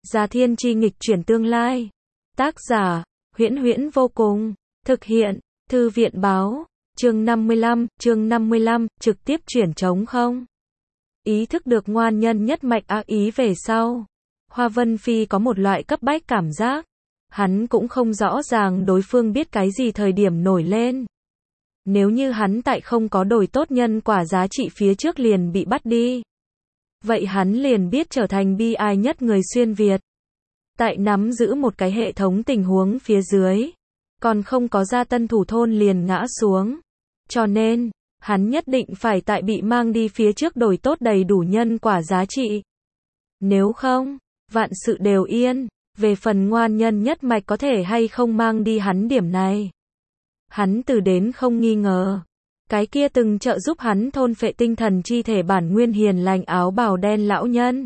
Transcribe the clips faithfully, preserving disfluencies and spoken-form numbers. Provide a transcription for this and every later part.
Già Thiên Chi nghịch chuyển tương lai. Tác giả, Huyễn Huyễn vô cùng. Thực hiện, Thư viện báo. Chương năm mươi lăm, chương năm mươi lăm, trực tiếp chuyển trống không. Ý thức được ngoan nhân nhất mạch ác ý về sau. Hoa Vân Phi có một loại cấp bách cảm giác. Hắn cũng không rõ ràng đối phương biết cái gì thời điểm nổi lên. Nếu như hắn tại không có đổi tốt nhân quả giá trị phía trước liền bị bắt đi. Vậy hắn liền biết trở thành bi ai nhất người xuyên Việt. Tại nắm giữ một cái hệ thống tình huống phía dưới. Còn không có ra tân thủ thôn liền ngã xuống. Cho nên, hắn nhất định phải tại bị mang đi phía trước đổi tốt đầy đủ nhân quả giá trị. Nếu không, vạn sự đều yên. Về phần ngoan nhân nhất mạch có thể hay không mang đi hắn điểm này. Hắn từ đến không nghi ngờ. Cái kia từng trợ giúp hắn thôn phệ tinh thần chi thể bản nguyên hiền lành áo bào đen lão nhân.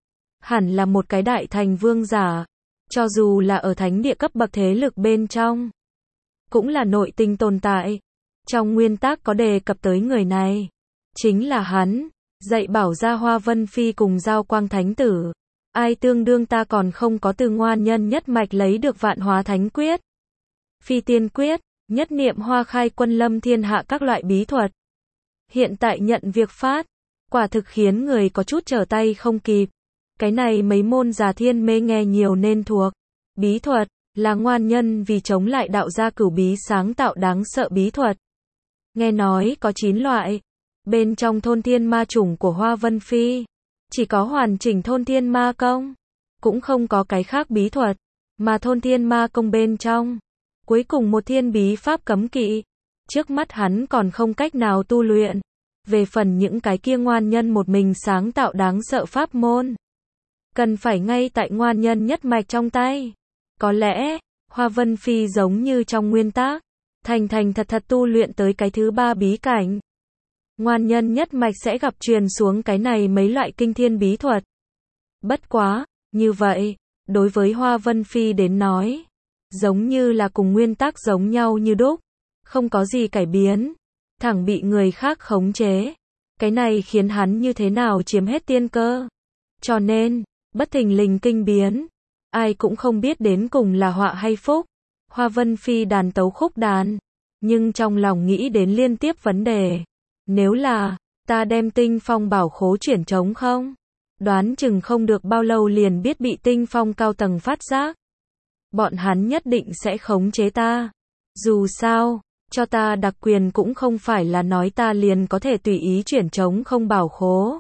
Hẳn là một cái đại thành vương giả. Cho dù là ở thánh địa cấp bậc thế lực bên trong. Cũng là nội tinh tồn tại. Trong nguyên tắc có đề cập tới người này. Chính là hắn. Dạy bảo ra Hoa Vân Phi cùng Giao Quang Thánh Tử. Ai tương đương ta còn không có từ ngoan nhân nhất mạch lấy được Vạn Hóa Thánh Quyết. Phi Tiên Quyết. Nhất niệm hoa khai quân lâm thiên hạ các loại bí thuật. Hiện tại nhận việc phát. Quả thực khiến người có chút trở tay không kịp. Cái này mấy môn Già Thiên mê nghe nhiều nên thuộc. Bí thuật. Là ngoan nhân vì chống lại đạo gia cửu bí sáng tạo đáng sợ bí thuật. Nghe nói có chín loại. Bên trong thôn thiên ma chủng của Hoa Vân Phi. Chỉ có hoàn chỉnh thôn thiên ma công. Cũng không có cái khác bí thuật. Mà thôn thiên ma công bên trong. Cuối cùng một thiên bí pháp cấm kỵ. Trước mắt hắn còn không cách nào tu luyện. Về phần những cái kia ngoan nhân một mình sáng tạo đáng sợ pháp môn. Cần phải ngay tại ngoan nhân nhất mạch trong tay. Có lẽ, Hoa Vân Phi giống như trong nguyên tắc. Thành thành thật thật tu luyện tới cái thứ ba bí cảnh. Ngoan nhân nhất mạch sẽ gặp truyền xuống cái này mấy loại kinh thiên bí thuật. Bất quá, như vậy, đối với Hoa Vân Phi đến nói. Giống như là cùng nguyên tắc giống nhau như đúc. Không có gì cải biến. Thẳng bị người khác khống chế. Cái này khiến hắn như thế nào chiếm hết tiên cơ. Cho nên, bất thình lình kinh biến. Ai cũng không biết đến cùng là họa hay phúc. Hoa Vân Phi đàn tấu khúc đàn. Nhưng trong lòng nghĩ đến liên tiếp vấn đề. Nếu là, ta đem tinh phong bảo khố chuyển trống không? Đoán chừng không được bao lâu liền biết bị tinh phong cao tầng phát giác. Bọn hắn nhất định sẽ khống chế ta. Dù sao, cho ta đặc quyền cũng không phải là nói ta liền có thể tùy ý chuyển trống không bảo khố.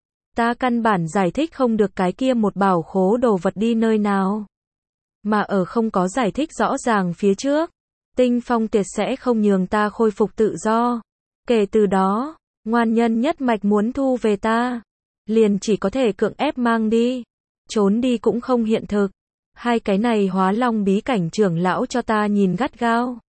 Ta căn bản giải thích không được cái kia một bảo khố đồ vật đi nơi nào. Mà ở không có giải thích rõ ràng phía trước, tinh phong tuyệt sẽ không nhường ta khôi phục tự do. Kể từ đó, ngoan nhân nhất mạch muốn thu về ta, liền chỉ có thể cưỡng ép mang đi. Trốn đi cũng không hiện thực. Hai cái này hóa long bí cảnh trưởng lão cho ta nhìn gắt gao.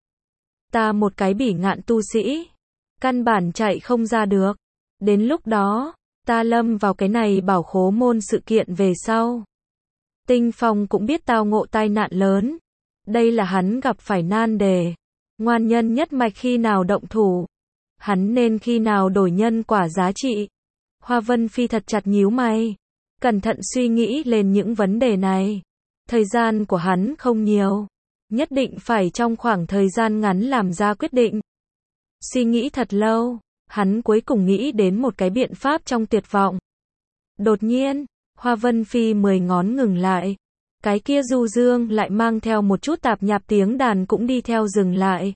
Ta một cái bỉ ngạn tu sĩ. Căn bản chạy không ra được. Đến lúc đó, ta lâm vào cái này bảo khố môn sự kiện về sau. Tinh Phong cũng biết tao ngộ tai nạn lớn. Đây là hắn gặp phải nan đề. Ngoan nhân nhất mạch khi nào động thủ. Hắn nên khi nào đổi nhân quả giá trị. Hoa Vân Phi thật chặt nhíu mày. Cẩn thận suy nghĩ lên những vấn đề này. Thời gian của hắn không nhiều. Nhất định phải trong khoảng thời gian ngắn làm ra quyết định. Suy nghĩ thật lâu. Hắn cuối cùng nghĩ đến một cái biện pháp trong tuyệt vọng. Đột nhiên, Hoa Vân Phi mười ngón ngừng lại. Cái kia du dương lại mang theo một chút tạp nhạp tiếng đàn cũng đi theo dừng lại.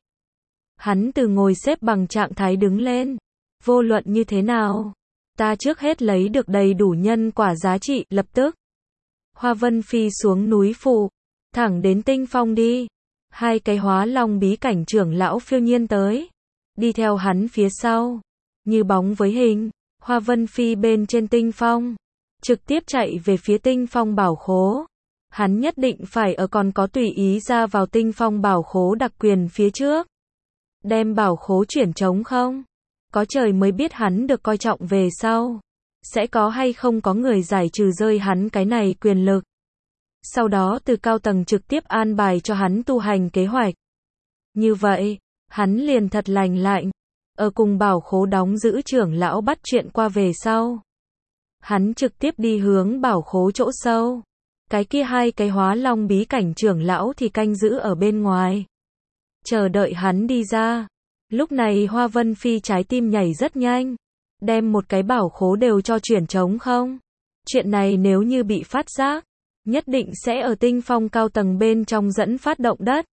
Hắn từ ngồi xếp bằng trạng thái đứng lên. Vô luận như thế nào, ta trước hết lấy được đầy đủ nhân quả giá trị, lập tức. Hoa Vân Phi xuống núi phụ, thẳng đến tinh phong đi. Hai cái hóa long bí cảnh trưởng lão phiêu nhiên tới. Đi theo hắn phía sau. Như bóng với hình, Hoa Vân Phi bên trên tinh phong. Trực tiếp chạy về phía tinh phong bảo khố. Hắn nhất định phải ở còn có tùy ý ra vào tinh phong bảo khố đặc quyền phía trước. Đem bảo khố chuyển trống không? Có trời mới biết hắn được coi trọng về sau. Sẽ có hay không có người giải trừ rơi hắn cái này quyền lực. Sau đó từ cao tầng trực tiếp an bài cho hắn tu hành kế hoạch. Như vậy, hắn liền thật lành lạnh. Ở cùng bảo khố đóng giữ trưởng lão bắt chuyện qua về sau. Hắn trực tiếp đi hướng bảo khố chỗ sâu. Cái kia hai cái hóa long bí cảnh trưởng lão thì canh giữ ở bên ngoài, chờ đợi hắn đi ra. Lúc này Hoa Vân Phi trái tim nhảy rất nhanh, đem một cái bảo khố đều cho chuyển trống không. Chuyện này nếu như bị phát giác, nhất định sẽ ở tinh phong cao tầng bên trong dẫn phát động đất.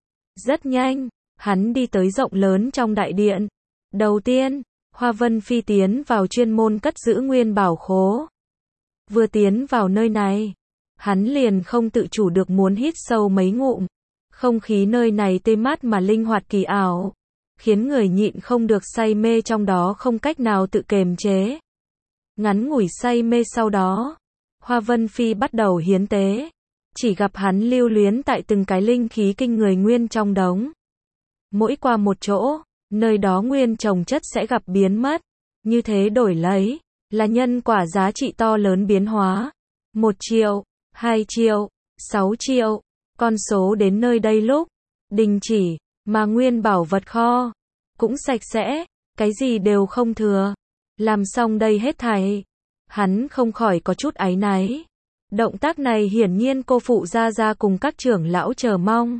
Rất nhanh, hắn đi tới rộng lớn trong đại điện. Đầu tiên, Hoa Vân Phi tiến vào chuyên môn cất giữ nguyên bảo khố. Vừa tiến vào nơi này, hắn liền không tự chủ được muốn hít sâu mấy ngụm. Không khí nơi này tê mát mà linh hoạt kỳ ảo, khiến người nhịn không được say mê trong đó không cách nào tự kiềm chế. Ngắn ngủi say mê sau đó, Hoa Vân Phi bắt đầu hiến tế. Chỉ gặp hắn lưu luyến tại từng cái linh khí kinh người nguyên trong đống. Mỗi qua một chỗ, nơi đó nguyên trồng chất sẽ gặp biến mất. Như thế đổi lấy, là nhân quả giá trị to lớn biến hóa. Một triệu, hai triệu, sáu triệu. Con số đến nơi đây lúc đình chỉ, mà nguyên bảo vật kho cũng sạch sẽ, cái gì đều không thừa. Làm xong đây hết thảy, hắn không khỏi có chút áy náy. Động tác này hiển nhiên cô phụ Gia Gia cùng các trưởng lão chờ mong.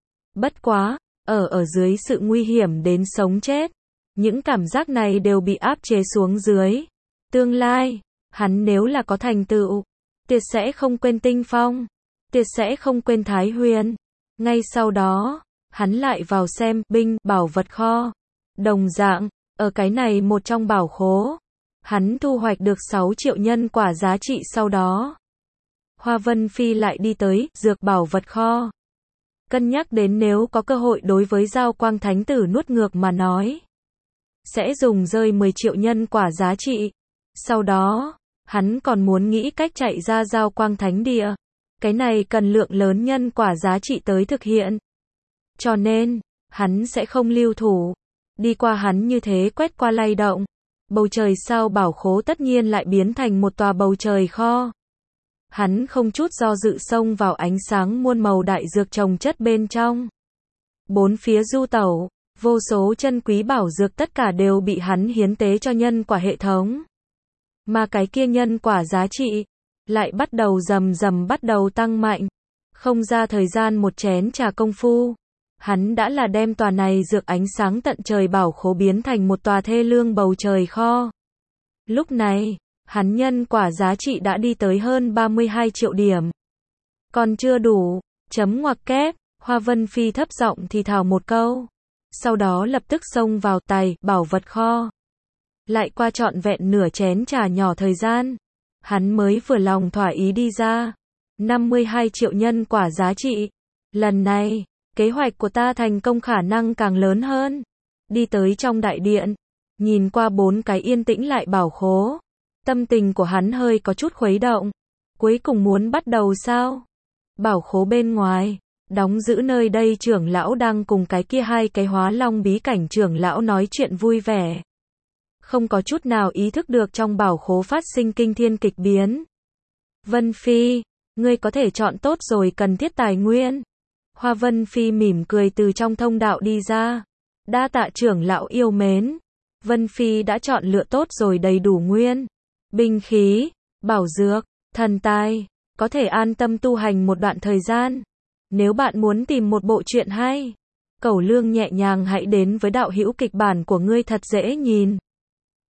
Bất quá, ở ở dưới sự nguy hiểm đến sống chết, những cảm giác này đều bị áp chế xuống dưới. Tương lai, hắn nếu là có thành tựu, tuyệt sẽ không quên Tinh Phong, tuyệt sẽ không quên Thái Huyền. Ngay sau đó, hắn lại vào xem binh bảo vật kho. Đồng dạng, ở cái này một trong bảo khố, hắn thu hoạch được sáu triệu nhân quả giá trị sau đó. Hoa Vân Phi lại đi tới dược bảo vật kho. Cân nhắc đến nếu có cơ hội đối với Giao Quang Thánh Tử nuốt ngược mà nói, sẽ dùng rơi mười triệu nhân quả giá trị. Sau đó, hắn còn muốn nghĩ cách chạy ra Giao Quang Thánh Địa. Cái này cần lượng lớn nhân quả giá trị tới thực hiện. Cho nên, hắn sẽ không lưu thủ. Đi qua hắn như thế quét qua lay động. Bầu trời sau bảo khố tất nhiên lại biến thành một tòa bầu trời kho. Hắn không chút do dự xông vào ánh sáng muôn màu đại dược trồng chất bên trong. Bốn phía du tẩu, vô số chân quý bảo dược tất cả đều bị hắn hiến tế cho nhân quả hệ thống. Mà cái kia nhân quả giá trị lại bắt đầu rầm rầm bắt đầu tăng mạnh. Không ra thời gian một chén trà công phu, hắn đã là đem tòa này dược ánh sáng tận trời bảo khố biến thành một tòa thê lương bầu trời kho. Lúc này, hắn nhân quả giá trị đã đi tới hơn ba mươi hai triệu điểm. Còn chưa đủ, chấm ngoặc kép, Hoa Vân Phi thấp giọng thì thào một câu. Sau đó lập tức xông vào tài bảo vật kho. Lại qua trọn vẹn nửa chén trà nhỏ thời gian, hắn mới vừa lòng thỏa ý đi ra. năm mươi hai triệu nhân quả giá trị. Lần này, kế hoạch của ta thành công khả năng càng lớn hơn. Đi tới trong đại điện, nhìn qua bốn cái yên tĩnh lại bảo khố. Tâm tình của hắn hơi có chút khuấy động. Cuối cùng muốn bắt đầu sao? Bảo khố bên ngoài, đóng giữ nơi đây trưởng lão đang cùng cái kia hai cái hóa long bí cảnh trưởng lão nói chuyện vui vẻ. Không có chút nào ý thức được trong bảo khố phát sinh kinh thiên kịch biến. Vân Phi, ngươi có thể chọn tốt rồi cần thiết tài nguyên. Hoa Vân Phi mỉm cười từ trong thông đạo đi ra. Đa tạ trưởng lão yêu mến. Vân Phi đã chọn lựa tốt rồi đầy đủ nguyên. Binh khí, bảo dược, thần tài, có thể an tâm tu hành một đoạn thời gian. Nếu bạn muốn tìm một bộ truyện hay, Cẩu Lương nhẹ nhàng hãy đến với đạo hữu kịch bản của ngươi thật dễ nhìn.